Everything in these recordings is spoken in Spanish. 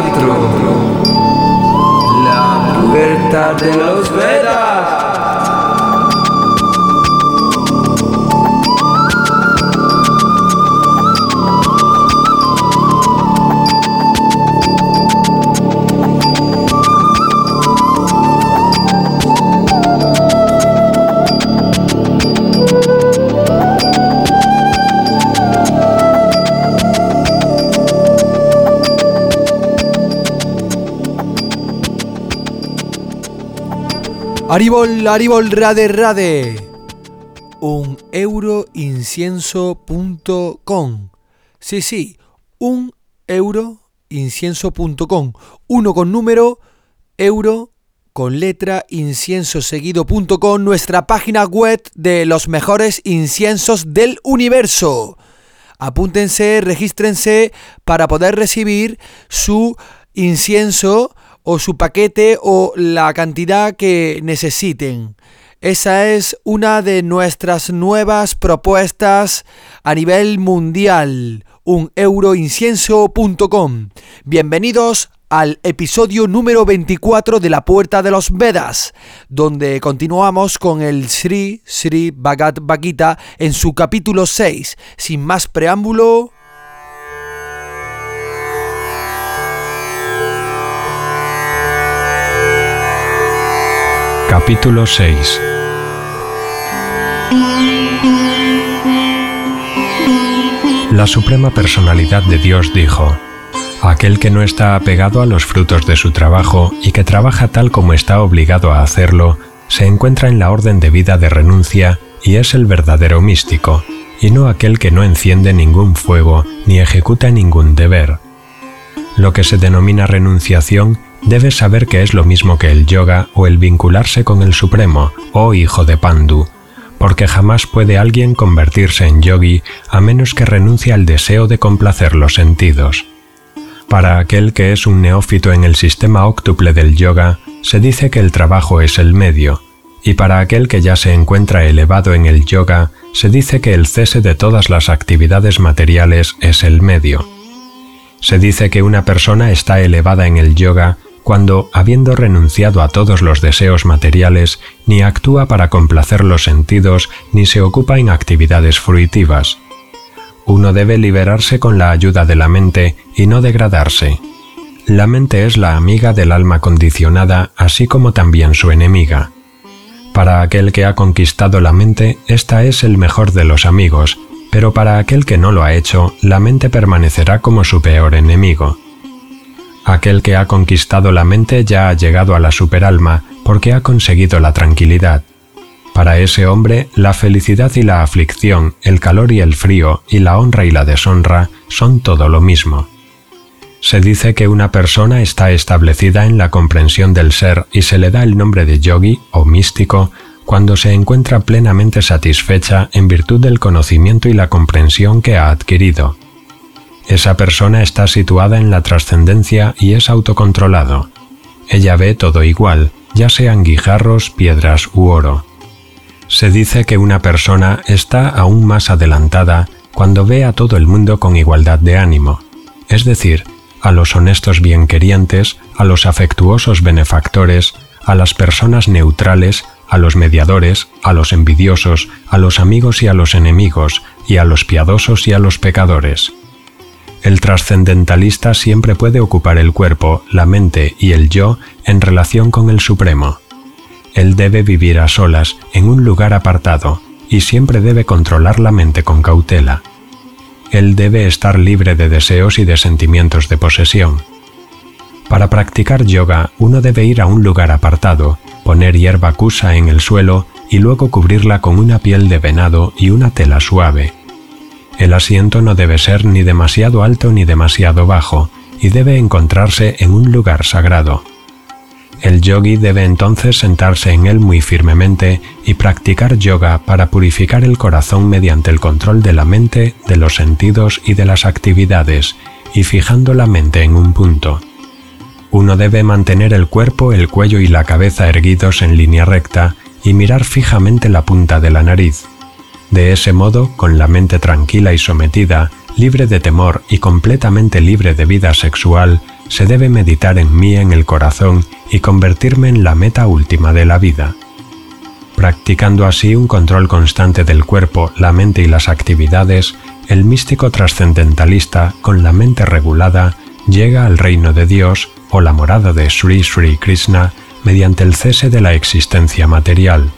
4. La puerta de los Vedas. Aribol, rade. 1euroincienso.com. Sí, 1euroincienso.com. 1 con número, euro con letra, incienso seguido.com, nuestra página web de los mejores inciensos del universo. Apúntense, regístrense para poder recibir su incienso o su paquete o la cantidad que necesiten. Esa es una de nuestras nuevas propuestas a nivel mundial. 1euroincienso.com. Bienvenidos al episodio número 24 de La Puerta de los Vedas, donde continuamos con el Sri Bhagavad Gita en su capítulo 6. Sin más preámbulo, Capítulo 6. La Suprema Personalidad de Dios dijo: aquel que no está apegado a los frutos de su trabajo y que trabaja tal como está obligado a hacerlo, se encuentra en la orden de vida de renuncia y es el verdadero místico, y no aquel que no enciende ningún fuego ni ejecuta ningún deber. Lo que se denomina renunciación debes saber que es lo mismo que el yoga o el vincularse con el Supremo, oh hijo de Pandu, porque jamás puede alguien convertirse en yogi a menos que renuncie al deseo de complacer los sentidos. Para aquel que es un neófito en el sistema óctuple del yoga, se dice que el trabajo es el medio, y para aquel que ya se encuentra elevado en el yoga, se dice que el cese de todas las actividades materiales es el medio. Se dice que una persona está elevada en el yoga cuando, habiendo renunciado a todos los deseos materiales, ni actúa para complacer los sentidos ni se ocupa en actividades fruitivas. Uno debe liberarse con la ayuda de la mente y no degradarse. La mente es la amiga del alma condicionada, así como también su enemiga. Para aquel que ha conquistado la mente, esta es el mejor de los amigos, pero para aquel que no lo ha hecho, la mente permanecerá como su peor enemigo. Aquel que ha conquistado la mente ya ha llegado a la superalma porque ha conseguido la tranquilidad. Para ese hombre, la felicidad y la aflicción, el calor y el frío, y la honra y la deshonra son todo lo mismo. Se dice que una persona está establecida en la comprensión del ser y se le da el nombre de yogi o místico cuando se encuentra plenamente satisfecha en virtud del conocimiento y la comprensión que ha adquirido. Esa persona está situada en la trascendencia y es autocontrolado. Ella ve todo igual, ya sean guijarros, piedras u oro. Se dice que una persona está aún más adelantada cuando ve a todo el mundo con igualdad de ánimo, es decir, a los honestos bienquerientes, a los afectuosos benefactores, a las personas neutrales, a los mediadores, a los envidiosos, a los amigos y a los enemigos, y a los piadosos y a los pecadores. El trascendentalista siempre puede ocupar el cuerpo, la mente y el yo en relación con el Supremo. Él debe vivir a solas, en un lugar apartado, y siempre debe controlar la mente con cautela. Él debe estar libre de deseos y de sentimientos de posesión. Para practicar yoga, uno debe ir a un lugar apartado, poner hierba kusa en el suelo y luego cubrirla con una piel de venado y una tela suave. El asiento no debe ser ni demasiado alto ni demasiado bajo, y debe encontrarse en un lugar sagrado. El yogi debe entonces sentarse en él muy firmemente y practicar yoga para purificar el corazón mediante el control de la mente, de los sentidos y de las actividades, y fijando la mente en un punto. Uno debe mantener el cuerpo, el cuello y la cabeza erguidos en línea recta y mirar fijamente la punta de la nariz. De ese modo, con la mente tranquila y sometida, libre de temor y completamente libre de vida sexual, se debe meditar en mí en el corazón y convertirme en la meta última de la vida. Practicando así un control constante del cuerpo, la mente y las actividades, el místico trascendentalista, con la mente regulada, llega al reino de Dios o la morada de Sri Sri Krishna mediante el cese de la existencia material.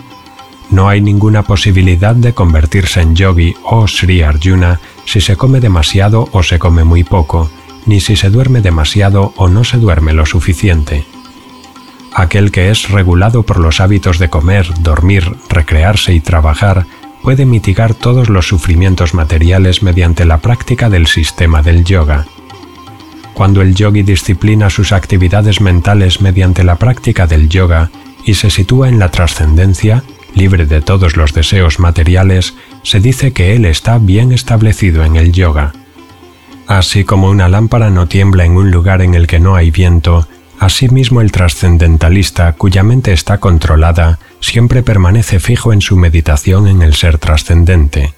No hay ninguna posibilidad de convertirse en yogi o Sri Arjuna si se come demasiado o se come muy poco, ni si se duerme demasiado o no se duerme lo suficiente. Aquel que es regulado por los hábitos de comer, dormir, recrearse y trabajar puede mitigar todos los sufrimientos materiales mediante la práctica del sistema del yoga. Cuando el yogi disciplina sus actividades mentales mediante la práctica del yoga y se sitúa en la trascendencia, libre de todos los deseos materiales, se dice que él está bien establecido en el yoga. Así como una lámpara no tiembla en un lugar en el que no hay viento, asimismo el trascendentalista, cuya mente está controlada, siempre permanece fijo en su meditación en el ser trascendente.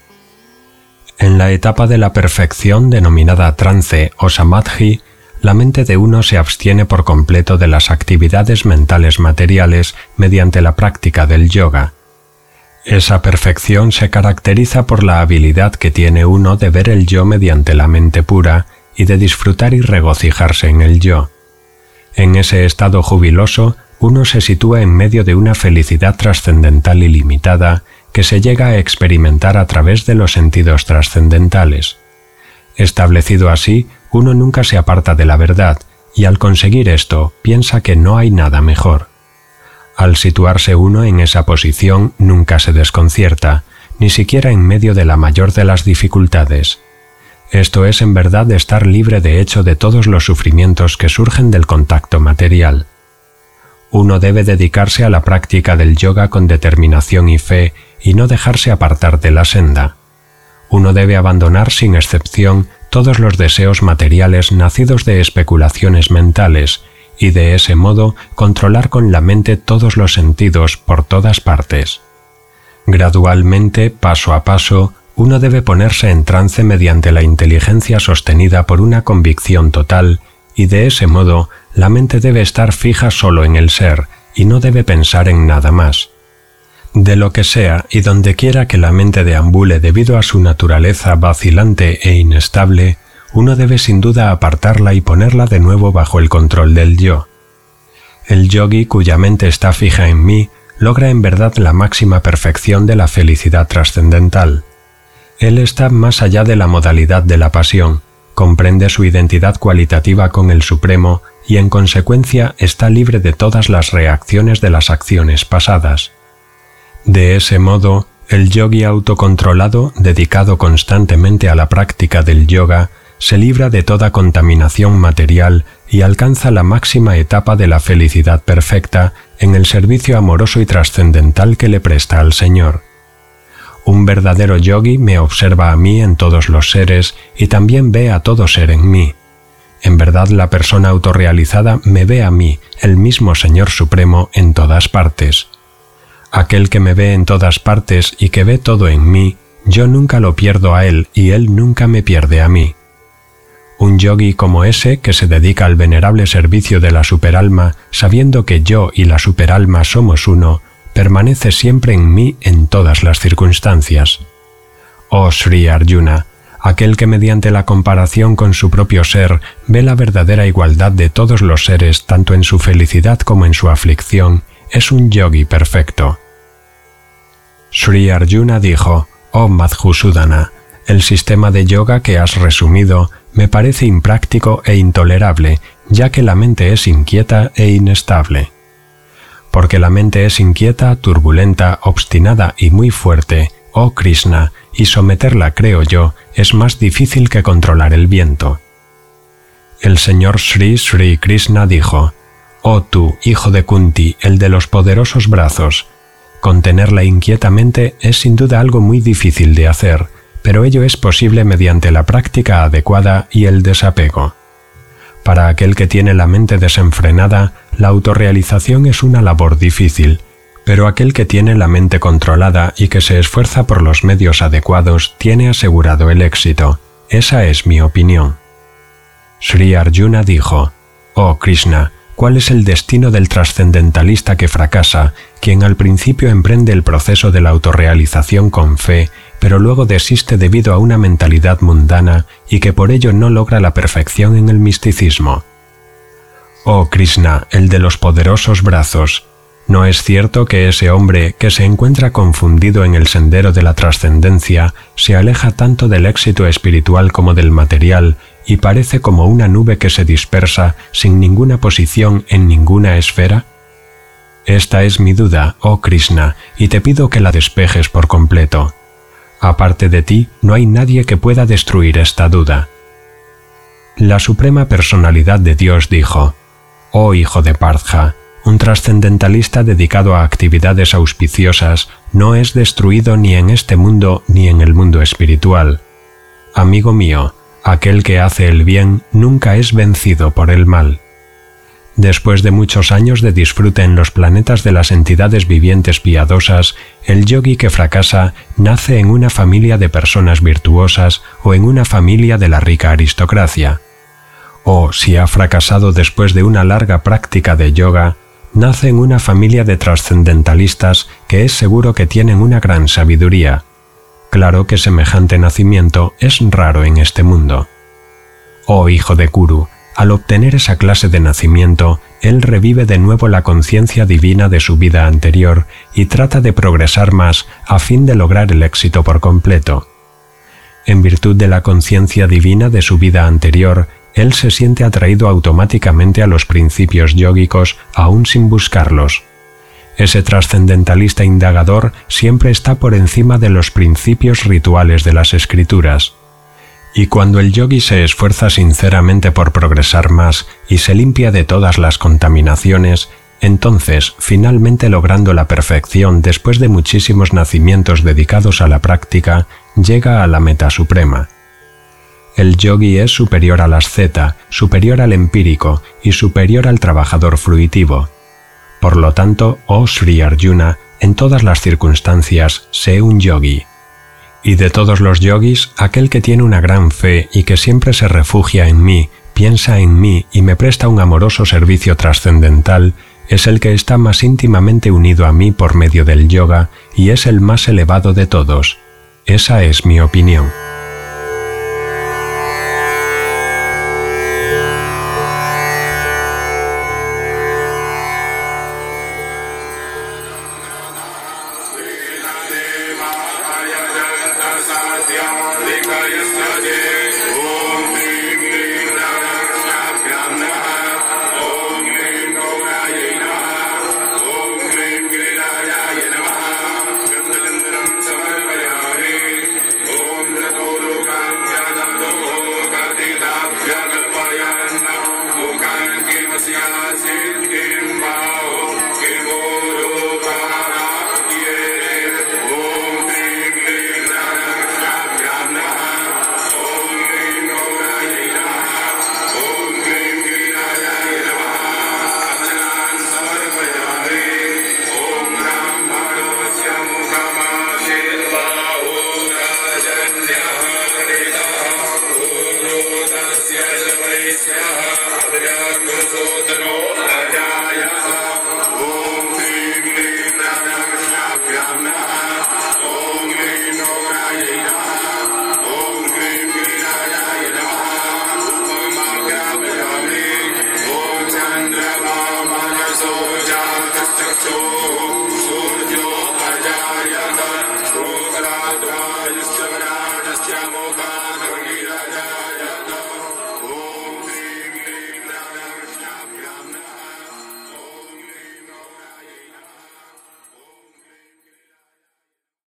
En la etapa de la perfección denominada trance o samadhi, la mente de uno se abstiene por completo de las actividades mentales materiales mediante la práctica del yoga. Esa perfección se caracteriza por la habilidad que tiene uno de ver el yo mediante la mente pura y de disfrutar y regocijarse en el yo. En ese estado jubiloso, uno se sitúa en medio de una felicidad trascendental ilimitada que se llega a experimentar a través de los sentidos trascendentales. Establecido así, uno nunca se aparta de la verdad, y al conseguir esto, piensa que no hay nada mejor. Al situarse uno en esa posición, nunca se desconcierta, ni siquiera en medio de la mayor de las dificultades. Esto es en verdad estar libre de hecho de todos los sufrimientos que surgen del contacto material. Uno debe dedicarse a la práctica del yoga con determinación y fe y no dejarse apartar de la senda. Uno debe abandonar sin excepción todos los deseos materiales nacidos de especulaciones mentales y de ese modo controlar con la mente todos los sentidos por todas partes. Gradualmente, paso a paso, uno debe ponerse en trance mediante la inteligencia sostenida por una convicción total y de ese modo la mente debe estar fija solo en el ser y no debe pensar en nada más. De lo que sea y donde quiera que la mente deambule debido a su naturaleza vacilante e inestable, uno debe sin duda apartarla y ponerla de nuevo bajo el control del yo. El yogi cuya mente está fija en mí logra en verdad la máxima perfección de la felicidad trascendental. Él está más allá de la modalidad de la pasión, comprende su identidad cualitativa con el Supremo y en consecuencia está libre de todas las reacciones de las acciones pasadas. De ese modo, el yogi autocontrolado, dedicado constantemente a la práctica del yoga, se libra de toda contaminación material y alcanza la máxima etapa de la felicidad perfecta en el servicio amoroso y trascendental que le presta al Señor. Un verdadero yogi me observa a mí en todos los seres y también ve a todo ser en mí. En verdad, la persona autorrealizada me ve a mí, el mismo Señor Supremo, en todas partes. Aquel que me ve en todas partes y que ve todo en mí, yo nunca lo pierdo a él y él nunca me pierde a mí. Un yogi como ese, que se dedica al venerable servicio de la superalma, sabiendo que yo y la superalma somos uno, permanece siempre en mí en todas las circunstancias. Oh Sri Arjuna, aquel que mediante la comparación con su propio ser ve la verdadera igualdad de todos los seres tanto en su felicidad como en su aflicción, es un yogi perfecto. Sri Arjuna dijo: Oh Madhusudana, el sistema de yoga que has resumido me parece impráctico e intolerable, ya que la mente es inquieta e inestable. Porque la mente es inquieta, turbulenta, obstinada y muy fuerte, oh Krishna, y someterla, creo yo, es más difícil que controlar el viento. El señor Sri Sri Krishna dijo: Oh tú, hijo de Kunti, el de los poderosos brazos, contenerla inquietamente es sin duda algo muy difícil de hacer, pero ello es posible mediante la práctica adecuada y el desapego. Para aquel que tiene la mente desenfrenada, la autorrealización es una labor difícil, pero aquel que tiene la mente controlada y que se esfuerza por los medios adecuados tiene asegurado el éxito. Esa es mi opinión. Sri Arjuna dijo: «Oh Krishna, ¿cuál es el destino del trascendentalista que fracasa, quien al principio emprende el proceso de la autorrealización con fe, pero luego desiste debido a una mentalidad mundana y que por ello no logra la perfección en el misticismo?» Oh Krishna, el de los poderosos brazos, ¿no es cierto que ese hombre que se encuentra confundido en el sendero de la trascendencia se aleja tanto del éxito espiritual como del material y parece como una nube que se dispersa sin ninguna posición en ninguna esfera? Esta es mi duda, oh Krishna, y te pido que la despejes por completo. Aparte de ti, no hay nadie que pueda destruir esta duda. La Suprema Personalidad de Dios dijo: «Oh hijo de Partha, un trascendentalista dedicado a actividades auspiciosas no es destruido ni en este mundo ni en el mundo espiritual. Amigo mío, aquel que hace el bien nunca es vencido por el mal». Después de muchos años de disfrute en los planetas de las entidades vivientes piadosas, el yogi que fracasa nace en una familia de personas virtuosas o en una familia de la rica aristocracia. O, si ha fracasado después de una larga práctica de yoga, nace en una familia de trascendentalistas que es seguro que tienen una gran sabiduría. Claro que semejante nacimiento es raro en este mundo. Oh hijo de Kuru, al obtener esa clase de nacimiento, él revive de nuevo la conciencia divina de su vida anterior y trata de progresar más a fin de lograr el éxito por completo. En virtud de la conciencia divina de su vida anterior, él se siente atraído automáticamente a los principios yógicos aún sin buscarlos. Ese trascendentalista indagador siempre está por encima de los principios rituales de las escrituras. Y cuando el yogi se esfuerza sinceramente por progresar más y se limpia de todas las contaminaciones, entonces, finalmente logrando la perfección después de muchísimos nacimientos dedicados a la práctica, llega a la meta suprema. El yogi es superior al asceta, superior al empírico y superior al trabajador fruitivo. Por lo tanto, oh Sri Arjuna, en todas las circunstancias, sé un yogi. Y de todos los yogis, aquel que tiene una gran fe y que siempre se refugia en mí, piensa en mí y me presta un amoroso servicio trascendental, es el que está más íntimamente unido a mí por medio del yoga y es el más elevado de todos. Esa es mi opinión.